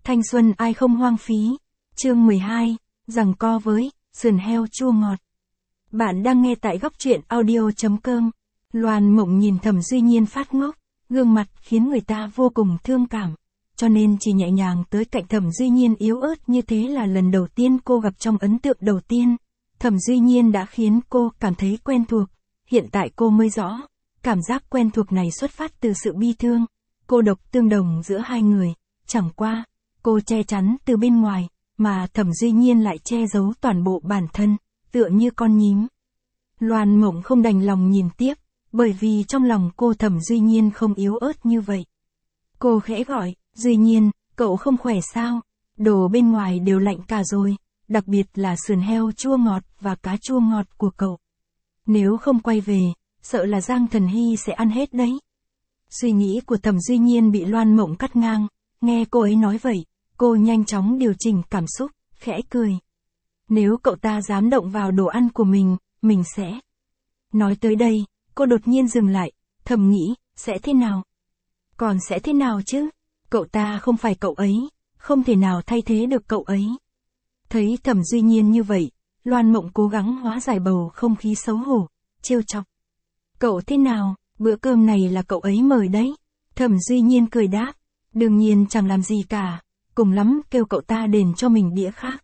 Thanh xuân ai không hoang phí. Chương 12, giằng co với sườn heo chua ngọt. Bạn đang nghe tại góc truyện audio.com. Loan Mộng nhìn Thẩm Duy Nhiên phát ngốc, gương mặt khiến người ta vô cùng thương cảm, cho nên chỉ nhẹ nhàng tới cạnh Thẩm Duy Nhiên yếu ớt như thế là lần đầu tiên cô gặp trong ấn tượng đầu tiên. Thẩm Duy Nhiên đã khiến cô cảm thấy quen thuộc, hiện tại cô mới rõ, cảm giác quen thuộc này xuất phát từ sự bi thương, cô độc tương đồng giữa hai người, chẳng qua, cô che chắn từ bên ngoài, mà Thẩm Duy Nhiên lại che giấu toàn bộ bản thân, tựa như con nhím. Loan Mộng không đành lòng nhìn tiếp, bởi vì trong lòng cô Thẩm Duy Nhiên không yếu ớt như vậy. Cô khẽ gọi, Duy Nhiên, cậu không khỏe sao? Đồ bên ngoài đều lạnh cả rồi, đặc biệt là sườn heo chua ngọt và cá chua ngọt của cậu. Nếu không quay về, sợ là Giang Thần Hy sẽ ăn hết đấy. Suy nghĩ của Thẩm Duy Nhiên bị Loan Mộng cắt ngang, nghe cô ấy nói vậy, cô nhanh chóng điều chỉnh cảm xúc, khẽ cười. Nếu cậu ta dám động vào đồ ăn của mình sẽ... Nói tới đây, cô đột nhiên dừng lại, thầm nghĩ, sẽ thế nào? Còn sẽ thế nào chứ? Cậu ta không phải cậu ấy, không thể nào thay thế được cậu ấy. Thấy Thẩm Duy Nhiên như vậy, Loan Mộng cố gắng hóa giải bầu không khí xấu hổ, trêu chọc. Cậu thế nào, bữa cơm này là cậu ấy mời đấy. Thẩm Duy Nhiên cười đáp, đương nhiên chẳng làm gì cả, cùng lắm kêu cậu ta đền cho mình đĩa khác.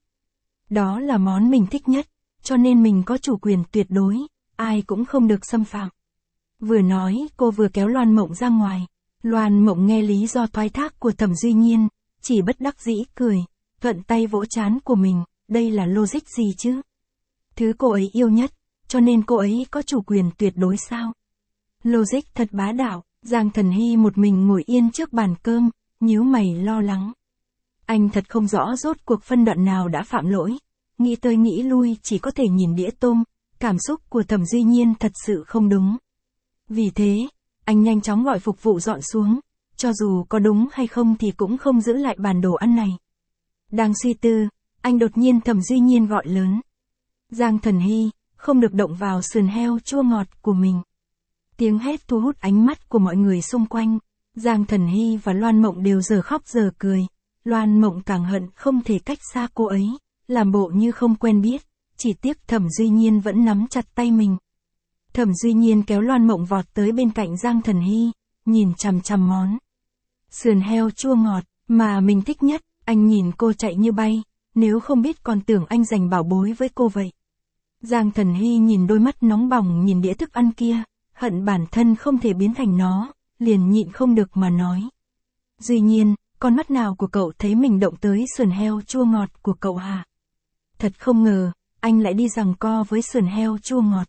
Đó là món mình thích nhất, cho nên mình có chủ quyền tuyệt đối, ai cũng không được xâm phạm. Vừa nói, cô vừa kéo Loan Mộng ra ngoài. Loan Mộng nghe lý do thoái thác của Thẩm Duy Nhiên, chỉ bất đắc dĩ cười, thuận tay vỗ trán của mình, đây là logic gì chứ? Thứ cô ấy yêu nhất, cho nên cô ấy có chủ quyền tuyệt đối sao? Logic thật bá đạo. Giang Thần Hy một mình ngồi yên trước bàn cơm, nhíu mày lo lắng. Anh thật không rõ rốt cuộc phân đoạn nào đã phạm lỗi, nghĩ tới nghĩ lui chỉ có thể nhìn đĩa tôm, cảm xúc của Thẩm Duy Nhiên thật sự không đúng. Vì thế, anh nhanh chóng gọi phục vụ dọn xuống, cho dù có đúng hay không thì cũng không giữ lại bàn đồ ăn này. Đang suy tư, anh đột nhiên Thẩm Duy Nhiên gọi lớn. Giang Thần Hy, không được động vào sườn heo chua ngọt của mình. Tiếng hét thu hút ánh mắt của mọi người xung quanh, Giang Thần Hy và Loan Mộng đều giờ khóc giờ cười. Loan Mộng càng hận không thể cách xa cô ấy, làm bộ như không quen biết, chỉ tiếc Thẩm Duy Nhiên vẫn nắm chặt tay mình. Thẩm Duy Nhiên kéo Loan Mộng vọt tới bên cạnh Giang Thần Hy, nhìn chằm chằm món sườn heo chua ngọt mà mình thích nhất, anh nhìn cô chạy như bay, nếu không biết còn tưởng anh dành bảo bối với cô vậy. Giang Thần Hy nhìn đôi mắt nóng bỏng nhìn đĩa thức ăn kia, hận bản thân không thể biến thành nó, liền nhịn không được mà nói. Duy Nhiên, con mắt nào của cậu thấy mình động tới sườn heo chua ngọt của cậu hả? Thật không ngờ, anh lại đi giằng co với sườn heo chua ngọt.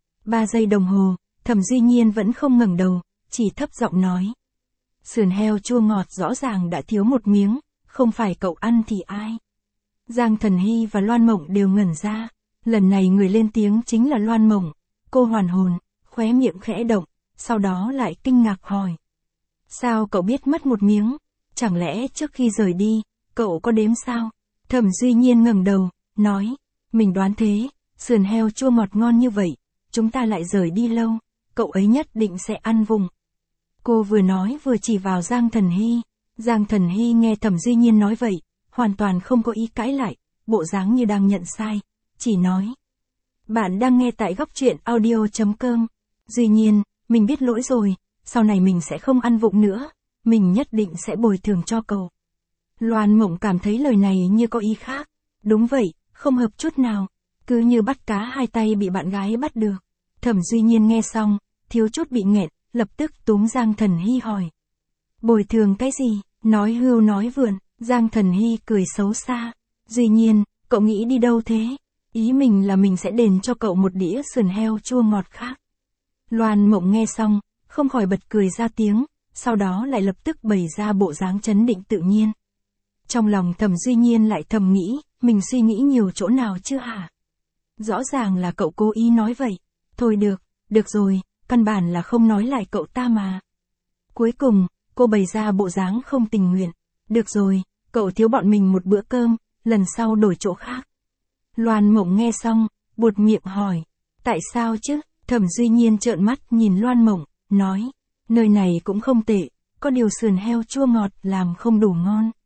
3 giây đồng hồ, Thẩm Duy Nhiên vẫn không ngẩng đầu, chỉ thấp giọng nói. Sườn heo chua ngọt rõ ràng đã thiếu một miếng, không phải cậu ăn thì ai? Giang Thần Hy và Loan Mộng đều ngẩn ra, lần này người lên tiếng chính là Loan Mộng, cô hoàn hồn, khóe miệng khẽ động, sau đó lại kinh ngạc hỏi. Sao cậu biết mất một miếng? Chẳng lẽ trước khi rời đi, cậu có đếm sao? Thẩm Duy Nhiên ngẩng đầu, nói, mình đoán thế, sườn heo chua ngọt ngon như vậy, chúng ta lại rời đi lâu, cậu ấy nhất định sẽ ăn vùng. Cô vừa nói vừa chỉ vào Giang Thần Hy. Giang Thần Hy nghe Thẩm Duy Nhiên nói vậy, hoàn toàn không có ý cãi lại, bộ dáng như đang nhận sai, chỉ nói. Bạn đang nghe tại góc truyện audio.com. Duy Nhiên, mình biết lỗi rồi, sau này mình sẽ không ăn vụng nữa, mình nhất định sẽ bồi thường cho cậu. Loan Mộng cảm thấy lời này như có ý khác. Đúng vậy, không hợp chút nào, cứ như bắt cá hai tay bị bạn gái bắt được. Thẩm Duy Nhiên nghe xong, thiếu chút bị nghẹn, lập tức túm Giang Thần Hy hỏi. Bồi thường cái gì? Nói hưu nói vượn. Giang Thần Hy cười xấu xa. Duy Nhiên, cậu nghĩ đi đâu thế? Ý mình là mình sẽ đền cho cậu một đĩa sườn heo chua ngọt khác. Loan Mộng nghe xong, không khỏi bật cười ra tiếng, sau đó lại lập tức bày ra bộ dáng trấn định tự nhiên. Trong lòng Thẩm Duy Nhiên lại thầm nghĩ, mình suy nghĩ nhiều chỗ nào chứ hả? Rõ ràng là cậu cố ý nói vậy. Thôi được rồi, căn bản là không nói lại cậu ta mà. Cuối cùng, cô bày ra bộ dáng không tình nguyện. Được rồi, cậu thiếu bọn mình một bữa cơm, lần sau đổi chỗ khác. Loan Mộng nghe xong, buột miệng hỏi, tại sao chứ? Thẩm Duy Nhiên trợn mắt nhìn Loan Mộng, nói, nơi này cũng không tệ, có điều sườn heo chua ngọt làm không đủ ngon.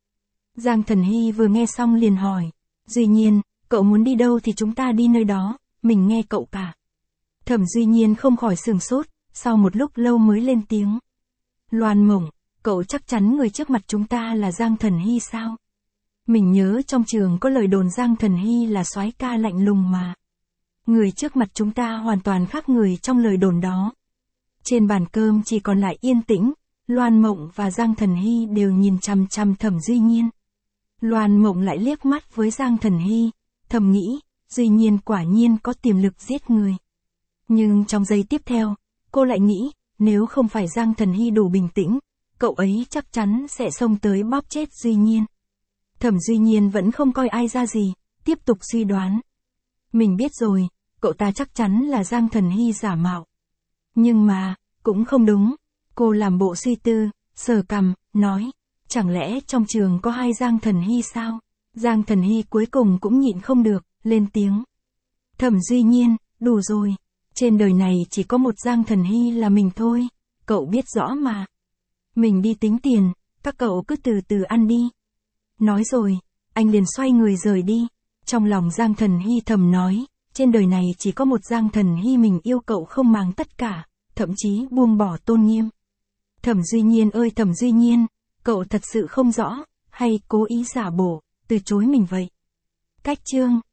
Giang Thần Hy vừa nghe xong liền hỏi. Duy Nhiên, cậu muốn đi đâu thì chúng ta đi nơi đó, mình nghe cậu cả. Thẩm Duy Nhiên không khỏi sửng sốt, sau một lúc lâu mới lên tiếng. Loan Mộng, cậu chắc chắn người trước mặt chúng ta là Giang Thần Hy sao? Mình nhớ trong trường có lời đồn Giang Thần Hy là soái ca lạnh lùng mà. Người trước mặt chúng ta hoàn toàn khác người trong lời đồn đó. Trên bàn cơm chỉ còn lại yên tĩnh, Loan Mộng và Giang Thần Hy đều nhìn chằm chằm Thẩm Duy Nhiên. Loan Mộng lại liếc mắt với Giang Thần Hy, thầm nghĩ, Duy Nhiên quả nhiên có tiềm lực giết người. Nhưng trong giây tiếp theo, cô lại nghĩ, nếu không phải Giang Thần Hy đủ bình tĩnh, cậu ấy chắc chắn sẽ xông tới bóp chết Duy Nhiên. Thẩm Duy Nhiên vẫn không coi ai ra gì, tiếp tục suy đoán. Mình biết rồi, cậu ta chắc chắn là Giang Thần Hy giả mạo. Nhưng mà, cũng không đúng. Cô làm bộ suy tư, sờ cằm, nói, chẳng lẽ trong trường có hai Giang Thần Hy sao? Giang Thần Hy cuối cùng cũng nhịn không được, lên tiếng. Thẩm Duy Nhiên, đủ rồi. Trên đời này chỉ có một Giang Thần Hy là mình thôi, cậu biết rõ mà. Mình đi tính tiền, các cậu cứ từ từ ăn đi. Nói rồi, anh liền xoay người rời đi. Trong lòng Giang Thần Hy thầm nói, trên đời này chỉ có một Giang Thần Hy mình yêu, cậu không màng tất cả, thậm chí buông bỏ tôn nghiêm. Thẩm Duy Nhiên ơi Thẩm Duy Nhiên, cậu thật sự không rõ, hay cố ý giả bộ, từ chối mình vậy? Cách chương